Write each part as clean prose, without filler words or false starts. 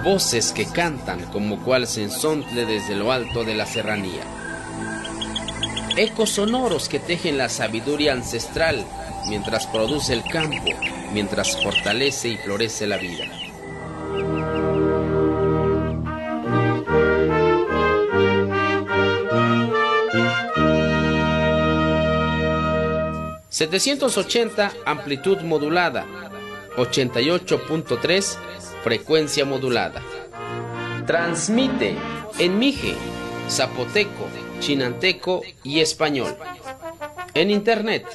voces que cantan como cual sensontle desde lo alto de la serranía. Ecos sonoros que tejen la sabiduría ancestral mientras produce el campo, mientras fortalece y florece la vida. ...780 amplitud modulada... ...88.3 frecuencia modulada... ...transmite en mije, zapoteco, chinanteco y español... ...en internet...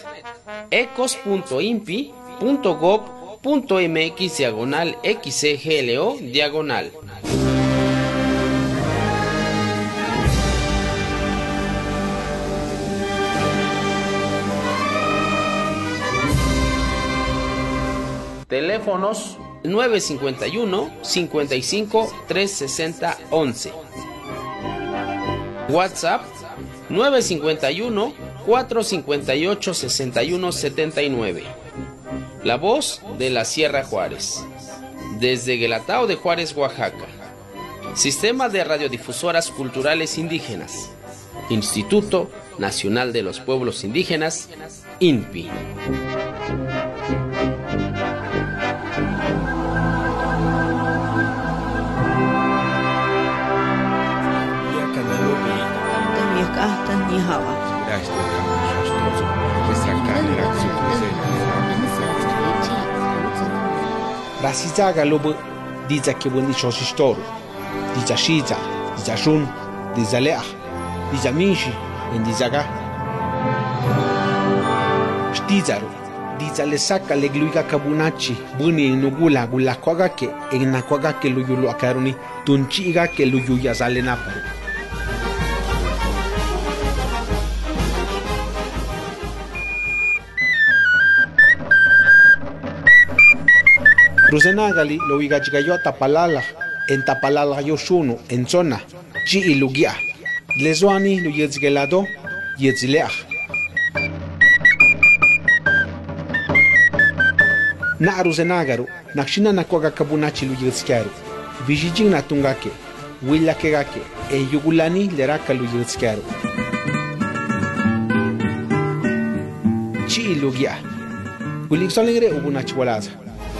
ecos.impi.gov.mx/xcglo/... Teléfonos 951 55 360 11. WhatsApp 951 458 61 79. La voz de la Sierra Juárez. Desde Guelatao de Juárez, Oaxaca. Sistema de Radiodifusoras Culturales Indígenas. Instituto Nacional de los Pueblos Indígenas, INPI. Rasizaga lobo diza que buen dicho historia, diza shiza, diza shun, diza lea, diza minshi, en dizaga. Shtizaro, diza le saca le gluiga kabunachi, buni inugula gula kwagake, en nakwagake luyulu akaruni, tunchiga que luyuya sale naparo. Rusenagali lo igachigayo tapalala, en tapalala yoshunu, en zona, chi ilugia. Lezoani lo yetzgelado, yetzleach. Na rusenagaru, nakshina nakwaga kabunachi lo yetzkaru. Vijijin natungake, willakegake, e yugulani leraka lo yetzkaru. Chi ilugia. Wilixolegre ubunachwalaza.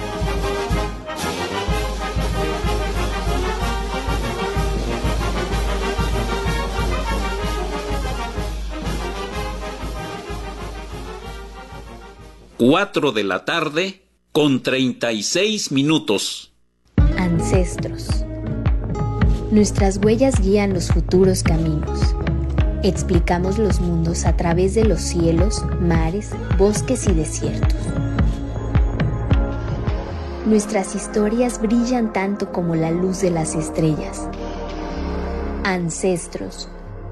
Cuatro de la tarde con 36 minutos. Ancestros. Nuestras huellas guían los futuros caminos. Explicamos los mundos a través de los cielos, mares, bosques y desiertos. Nuestras historias brillan tanto como la luz de las estrellas. Ancestros.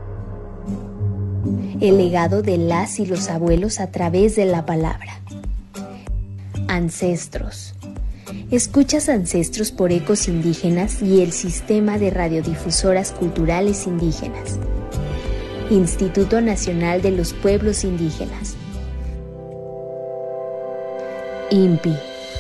El legado de las y los abuelos a través de la palabra. Ancestros. Escuchas Ancestros por Ecos Indígenas y el Sistema de Radiodifusoras Culturales Indígenas. Instituto Nacional de los Pueblos Indígenas. INPI.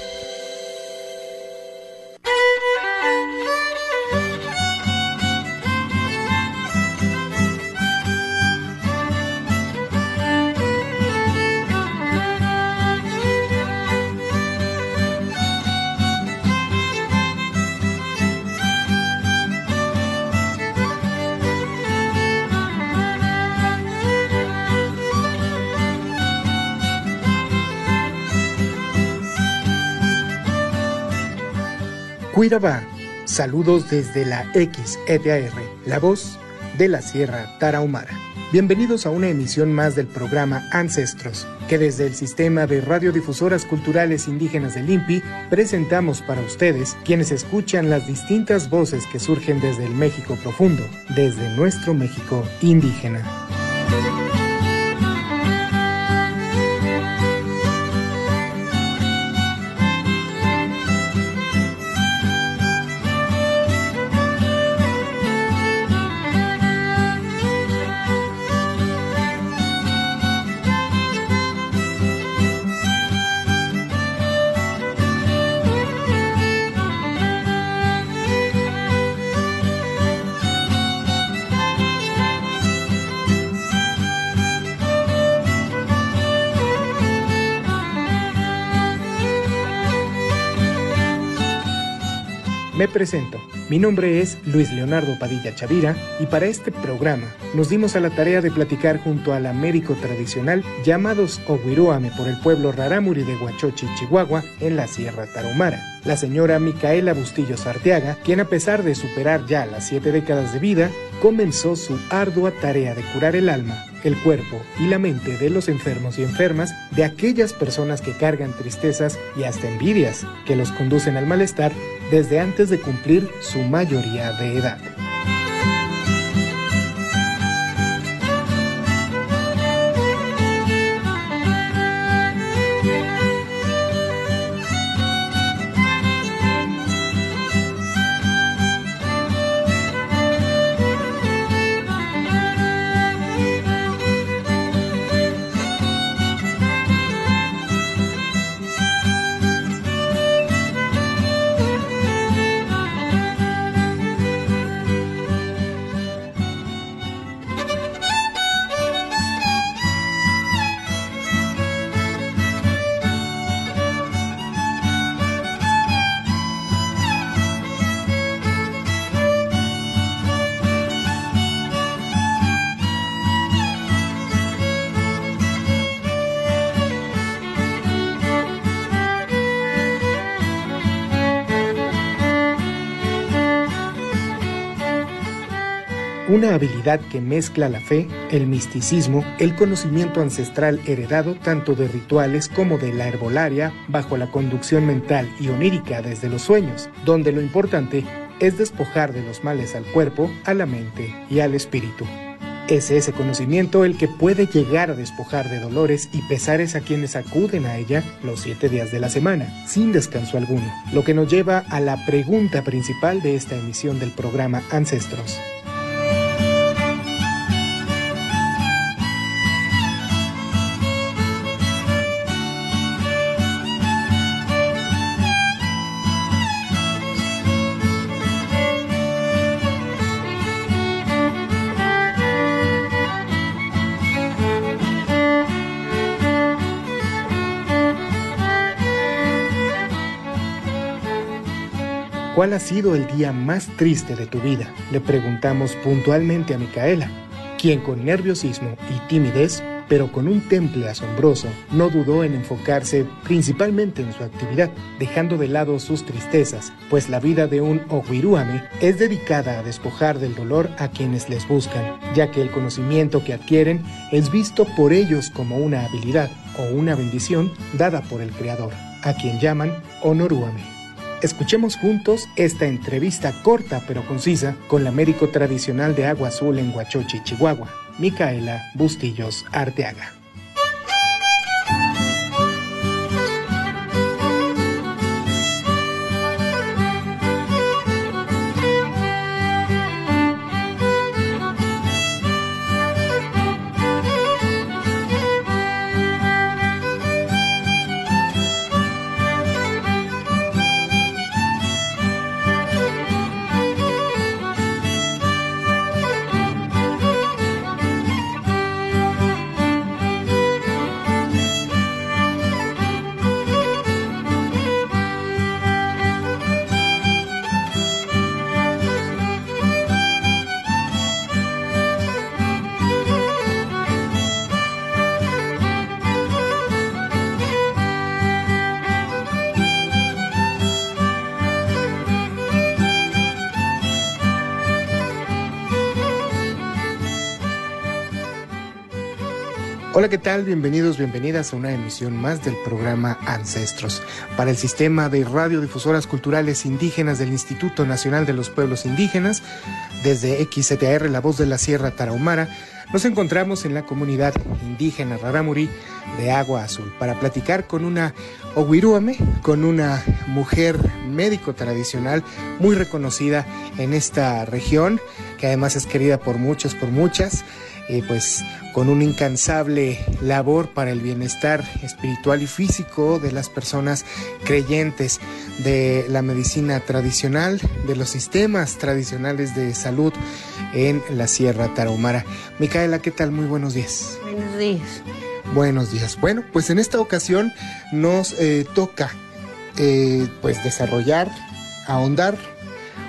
Cuirabá, saludos desde la XEDAR, la voz de la Sierra Tarahumara. Bienvenidos a una emisión más del programa Ancestros, que desde el Sistema de Radiodifusoras Culturales Indígenas del INPI presentamos para ustedes, quienes escuchan las distintas voces que surgen desde el México profundo, desde nuestro México indígena. Me presento, mi nombre es Luis Leonardo Padilla Chavira y para este programa nos dimos a la tarea de platicar junto a la médico tradicional llamados Oguiruame por el pueblo Rarámuri de Huachochi, Chihuahua, en la Sierra Tarahumara. La señora Micaela Bustillos Arteaga, quien a pesar de superar ya las 7 décadas de vida, comenzó su ardua tarea de curar el alma, el cuerpo y la mente de los enfermos y enfermas, de aquellas personas que cargan tristezas y hasta envidias que los conducen al malestar desde antes de cumplir su mayoría de edad. Una habilidad que mezcla la fe, el misticismo, el conocimiento ancestral heredado tanto de rituales como de la herbolaria, bajo la conducción mental y onírica desde los sueños, donde lo importante es despojar de los males al cuerpo, a la mente y al espíritu. Es ese conocimiento el que puede llegar a despojar de dolores y pesares a quienes acuden a ella los 7 días de la semana, sin descanso alguno, lo que nos lleva a la pregunta principal de esta emisión del programa Ancestros. ¿Cuál ha sido el día más triste de tu vida? Le preguntamos puntualmente a Micaela, quien con nerviosismo y timidez, pero con un temple asombroso, no dudó en enfocarse principalmente en su actividad, dejando de lado sus tristezas, pues la vida de un Oguiruame es dedicada a despojar del dolor a quienes les buscan, ya que el conocimiento que adquieren es visto por ellos como una habilidad o una bendición dada por el Creador, a quien llaman Onoruame. Escuchemos juntos esta entrevista corta pero concisa con la médico tradicional de Agua Azul en Huachochi, Chihuahua, Micaela Bustillos Arteaga. Hola, ¿qué tal? Bienvenidos, bienvenidas a una emisión más del programa Ancestros. Para el Sistema de Radiodifusoras Culturales Indígenas del Instituto Nacional de los Pueblos Indígenas, desde XCTR, La Voz de la Sierra Tarahumara, nos encontramos en la comunidad indígena Rarámuri de Agua Azul para platicar con una Oguiruame, con una mujer médico tradicional muy reconocida en esta región, que además es querida por muchos, por muchas, pues con una incansable labor para el bienestar espiritual y físico de las personas creyentes de la medicina tradicional, de los sistemas tradicionales de salud en la Sierra Tarahumara. Micaela, ¿qué tal? Muy buenos días. Buenos días. Buenos días. Bueno, pues en esta ocasión nos toca pues desarrollar, ahondar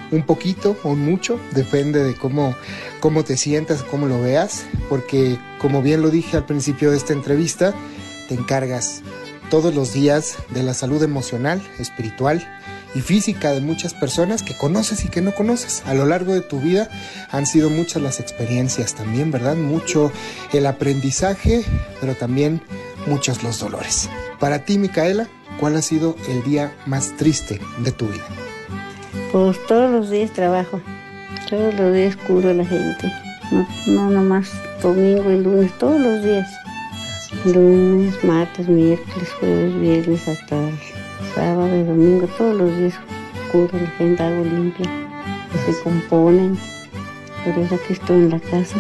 un poquito o mucho, depende de cómo te sientas, cómo lo veas, porque como bien lo dije al principio de esta entrevista, te encargas todos los días de la salud emocional, espiritual y física de muchas personas que conoces y que no conoces. A lo largo de tu vida han sido muchas las experiencias también, ¿verdad? Mucho el aprendizaje, pero también muchos los dolores. Para ti, Micaela, ¿cuál ha sido el día más triste de tu vida? Pues todos los días trabajo, todos los días curo a la gente, no nomás domingo y lunes, todos los días. Lunes, martes, miércoles, jueves, viernes, hasta el sábado y domingo, todos los días curo a la gente, hago limpia, que se componen, por eso aquí estoy en la casa.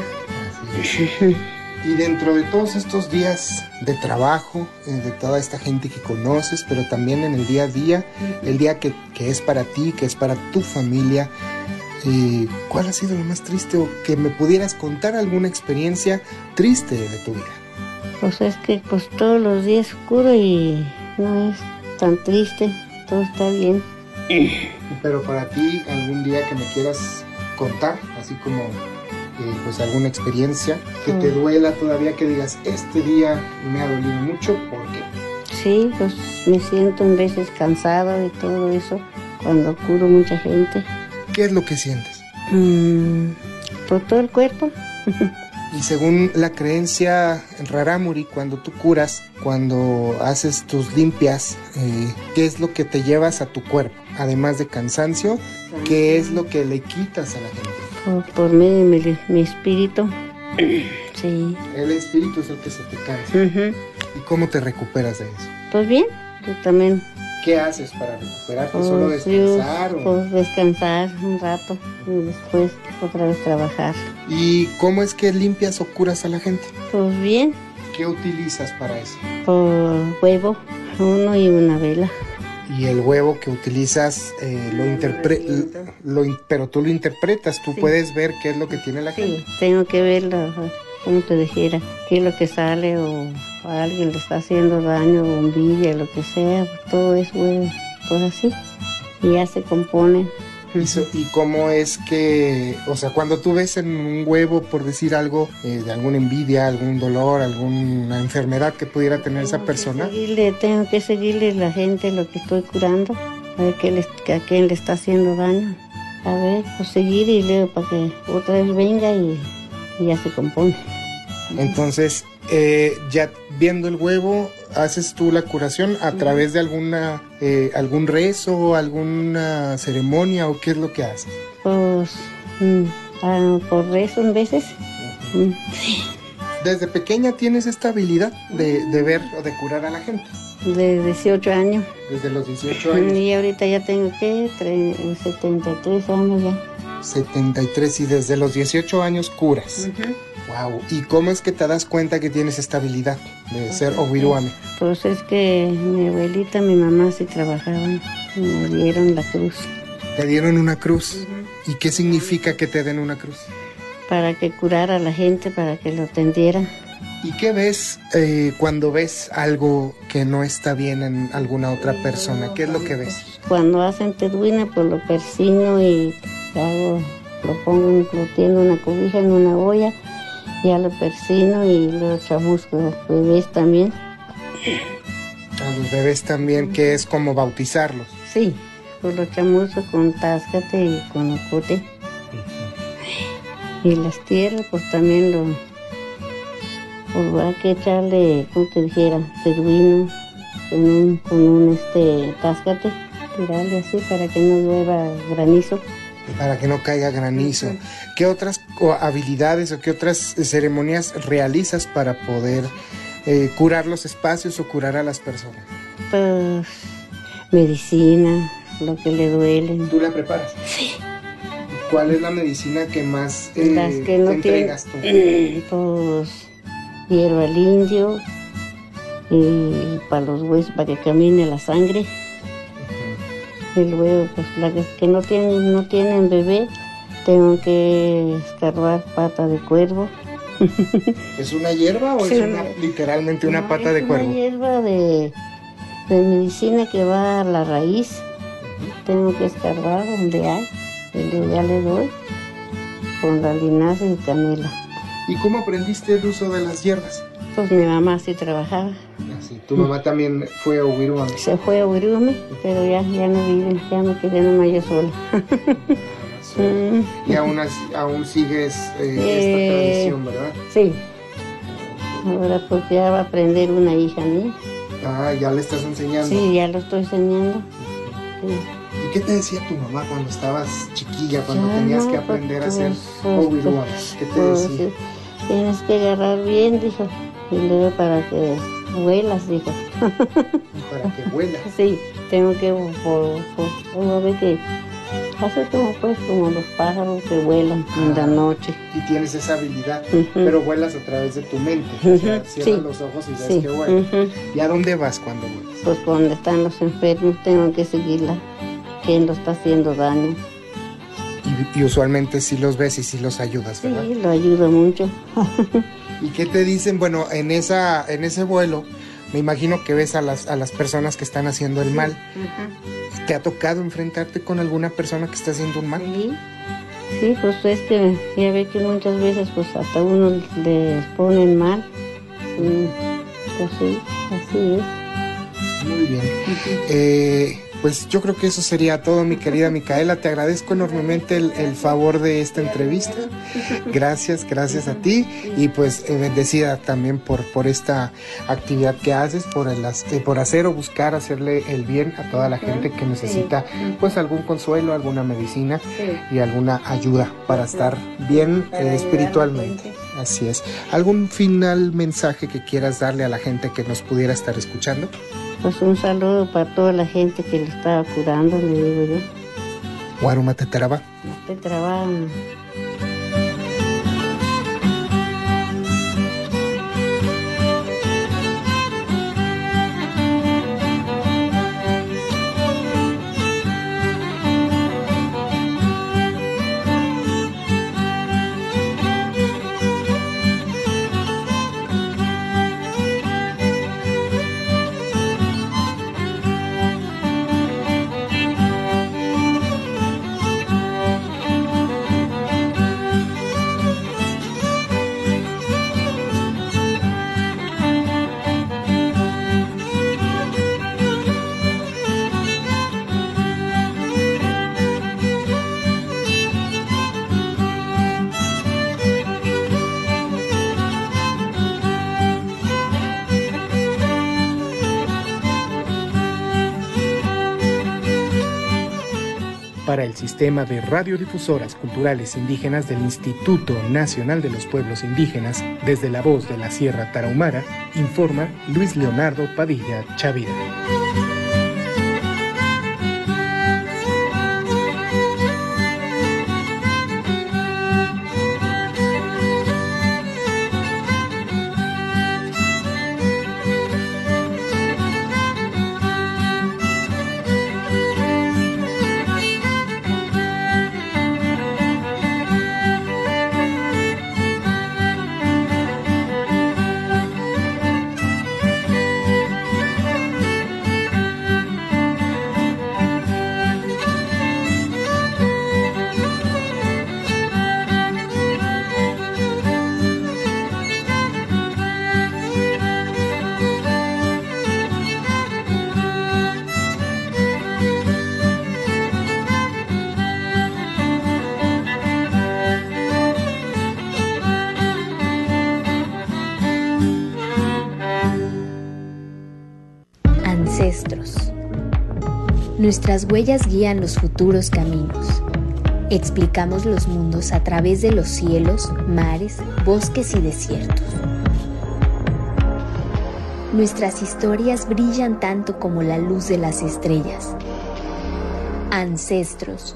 Y dentro de todos estos días de trabajo, de toda esta gente que conoces, pero también en el día a día, el día que es para ti, que es para tu familia, ¿cuál ha sido lo más triste? O que me pudieras contar alguna experiencia triste de tu vida. Pues es que pues todos los días curo y no es tan triste, todo está bien. Pero para ti, algún día que me quieras contar, así como pues alguna experiencia que te duela todavía, que digas, este día me ha dolido mucho, ¿por qué? Sí, pues me siento en veces cansada de todo eso, cuando curo mucha gente. ¿Qué es lo que sientes? Por todo el cuerpo. Y según la creencia Rarámuri, cuando tú curas, cuando haces tus limpias, ¿qué es lo que te llevas a tu cuerpo? Además de cansancio, ¿qué es lo que le quitas a la gente? Por medio de mi espíritu. Sí. El espíritu es el que se te cansa. ¿Y cómo te recuperas de eso? Pues bien, yo también. ¿Qué haces para recuperarte? ¿Solo descansar? Pues descansar un rato y después otra vez trabajar. ¿Y cómo es que limpias o curas a la gente? Pues bien. ¿Qué utilizas para eso? Por huevo, uno y una vela. Y el huevo que utilizas, pero tú lo interpretas, tú puedes ver qué es lo que tiene la gente. Sí, tengo que verlo, como te dijera, qué es lo que sale o a alguien le está haciendo daño o envidia, lo que sea, pues todo es huevo, pues así, y ya se componen. ¿Y cómo es que, o sea, cuando tú ves en un huevo, por decir algo, de alguna envidia, algún dolor, alguna enfermedad que pudiera tener esa persona? Tengo que seguirle la gente lo que estoy curando, a ver a quién le está haciendo daño. A ver, pues seguir y luego para que otra vez venga y ya se compone. Entonces, ya viendo el huevo, ¿haces tú la curación a través de algún rezo, alguna ceremonia o qué es lo que haces? Pues por rezo en veces. ¿Desde pequeña tienes esta habilidad de ver o de curar a la gente? De 18 años. Desde los 18 años. Y ahorita ya tengo, 73 años ya. 73, y desde los 18 años curas. Wow. ¿Y cómo es que te das cuenta que tienes esta habilidad de ser obiruame? Pues es que mi abuelita, mi mamá sí trabajaban, me dieron la cruz. ¿Te dieron una cruz? ¿Y qué significa que te den una cruz? Para que curara a la gente, para que lo atendiera. ¿Y qué ves cuando ves algo que no está bien en alguna otra persona? ¿Qué es lo que ves? Cuando hacen teduina, pues lo persino y lo pongo, lo tiendo una cobija en una olla, ya lo persino y lo chamusco a los bebés también. A los bebés también, que es como bautizarlos. Sí, pues lo chamusco con táscate y con ocote. Y las tierras, pues también pues hay que echarle, como te dijera, teduino con un táscate, tirarle así para que no llueva granizo. Para que no caiga granizo. ¿Qué otras habilidades o qué otras ceremonias realizas para poder curar los espacios o curar a las personas? Pues medicina, lo que le duele. ¿Tú la preparas? Sí. ¿Cuál es la medicina que más las que no entregas tú? Pues hierba al indio y para los huesos, para que camine la sangre. Y luego, pues las que no tienen bebé, tengo que escarbar pata de cuervo. ¿Es una hierba o sí, es literalmente una pata de cuervo? Es una hierba de medicina que va a la raíz. Tengo que escarbar donde hay. Y luego ya le doy con la linaza y canela. ¿Y cómo aprendiste el uso de las hierbas? Pues mi mamá sí trabajaba. Así, ¿tu mamá también fue a Huiruame? Se fue a Huiruame, pero ya no vive, ya me quedé nomás yo sola. ¿Y aún sigues esta tradición, verdad? Sí. Ahora pues ya va a aprender una hija mía. Ah, ¿ya le estás enseñando? Sí, ya lo estoy enseñando. Sí. ¿Y qué te decía tu mamá cuando estabas chiquilla, cuando Ya tenías no, que aprender a hacer pues, Huiruame? ¿Qué te pues, decía? tienes que agarrar bien, dijo. Y luego para que vuelas, dijo. Para que vuelas. Sí, tengo que uno ve que hace como los pájaros que vuelan en la noche. Y tienes esa habilidad, Ujú. pero vuelas a través de tu mente. O sea, cierras Sí. los ojos y ves Sí. que vuelas. Ujú. ¿Y a dónde vas cuando vuelas? Pues donde están los enfermos tengo que seguirla. ¿Quién lo está haciendo daño? Y usualmente sí los ves y sí los ayudas, ¿verdad? Sí, lo ayuda mucho. ¿Y qué te dicen? Bueno, en ese vuelo, me imagino que ves a las personas que están haciendo el mal. ¿Te ha tocado enfrentarte con alguna persona que está haciendo un mal? Sí, pues es que ya ve que muchas veces pues hasta uno les ponen mal. Pues sí, así es. Muy bien. Pues yo creo que eso sería todo, mi querida Micaela. Te agradezco enormemente el favor de esta entrevista. Gracias a ti. Y pues bendecida también por esta actividad que haces, por hacer o buscar hacerle el bien a toda la gente que necesita pues algún consuelo, alguna medicina y alguna ayuda para estar bien espiritualmente. Así es. ¿Algún final mensaje que quieras darle a la gente que nos pudiera estar escuchando? Pues un saludo para toda la gente que lo estaba curando, le digo yo. Guaruma Tetaraba. Te trabajan. Para el Sistema de Radiodifusoras Culturales Indígenas del Instituto Nacional de los Pueblos Indígenas, desde la voz de la Sierra Tarahumara, informa Luis Leonardo Padilla Chavira. Ancestros. Nuestras huellas guían los futuros caminos. Explicamos los mundos a través de los cielos, mares, bosques y desiertos. Nuestras historias brillan tanto como la luz de las estrellas. Ancestros.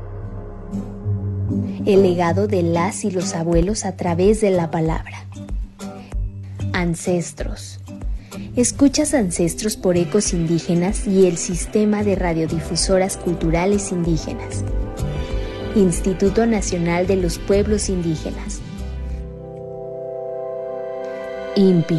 El legado de las y los abuelos a través de la palabra. Ancestros. Escuchas Ancestros por Ecos Indígenas y el Sistema de Radiodifusoras Culturales Indígenas. Instituto Nacional de los Pueblos Indígenas. INPI.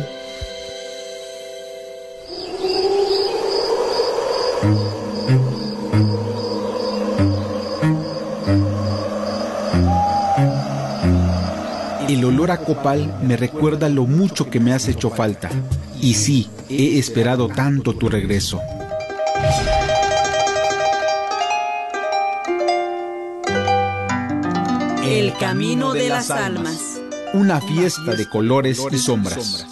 El olor a copal me recuerda lo mucho que me has hecho falta. Y sí, he esperado tanto tu regreso. El camino de las almas. Una fiesta de colores y sombras.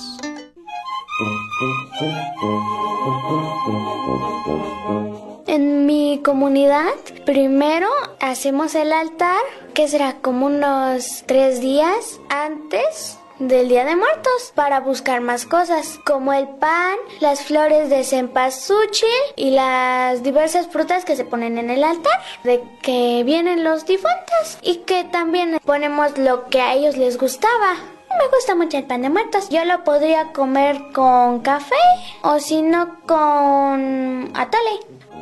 En mi comunidad, primero hacemos el altar, que será como unos 3 días antes del Día de Muertos, para buscar más cosas, como el pan, las flores de cempasúchil y las diversas frutas que se ponen en el altar, de que vienen los difuntos, y que también ponemos lo que a ellos les gustaba. Me gusta mucho el pan de muertos. Yo lo podría comer con café o si no con atole.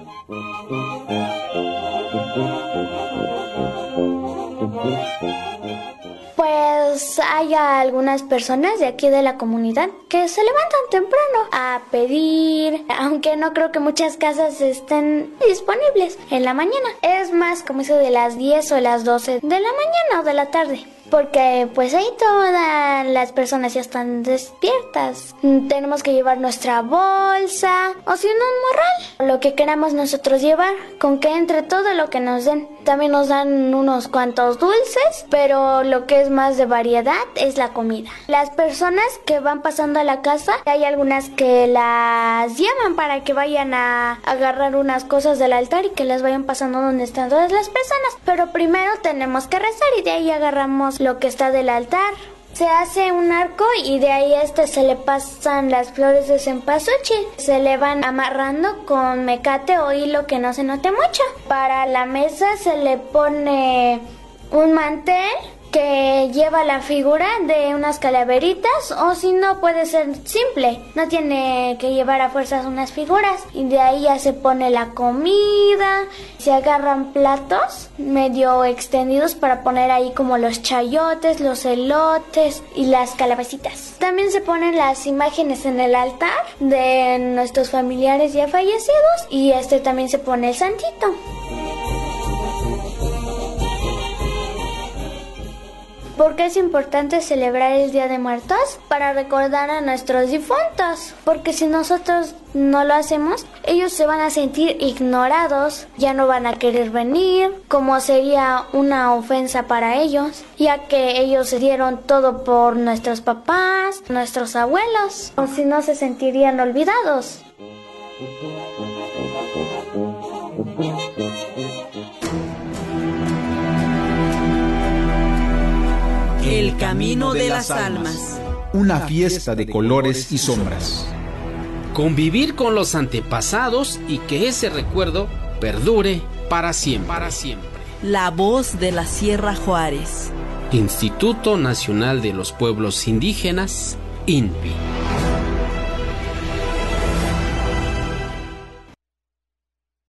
Pues hay algunas personas de aquí de la comunidad que se levantan temprano a pedir, aunque no creo que muchas casas estén disponibles en la mañana. Es más como eso de las 10 o las 12 de la mañana o de la tarde. Porque pues ahí todas las personas ya están despiertas. Tenemos que llevar nuestra bolsa o si no un morral, lo que queramos nosotros llevar, con que entre todo lo que nos den. También nos dan unos cuantos dulces, pero lo que es más de variedad es la comida. Las personas que van pasando a la casa, hay algunas que las llaman para que vayan a agarrar unas cosas del altar y que las vayan pasando donde están todas las personas. Pero primero tenemos que rezar y de ahí agarramos lo que está del altar. Se hace un arco y de ahí se le pasan las flores de cempasúchil. Se le van amarrando con mecate o hilo que no se note mucho. Para la mesa se le pone un mantel que lleva la figura de unas calaveritas, o si no puede ser simple, no tiene que llevar a fuerzas unas figuras, y de ahí ya se pone la comida, se agarran platos medio extendidos para poner ahí como los chayotes, los elotes y las calabacitas. También se ponen las imágenes en el altar de nuestros familiares ya fallecidos y también se pone el santito. ¿Por qué es importante celebrar el Día de Muertos? Para recordar a nuestros difuntos, porque si nosotros no lo hacemos, ellos se van a sentir ignorados, ya no van a querer venir, como sería una ofensa para ellos, ya que ellos se dieron todo por nuestros papás, nuestros abuelos, o si no se sentirían olvidados. El camino de las almas. Una fiesta de colores y sombras. Convivir con los antepasados y que ese recuerdo perdure para siempre. La voz de la Sierra Juárez. Instituto Nacional de los Pueblos Indígenas, INPI.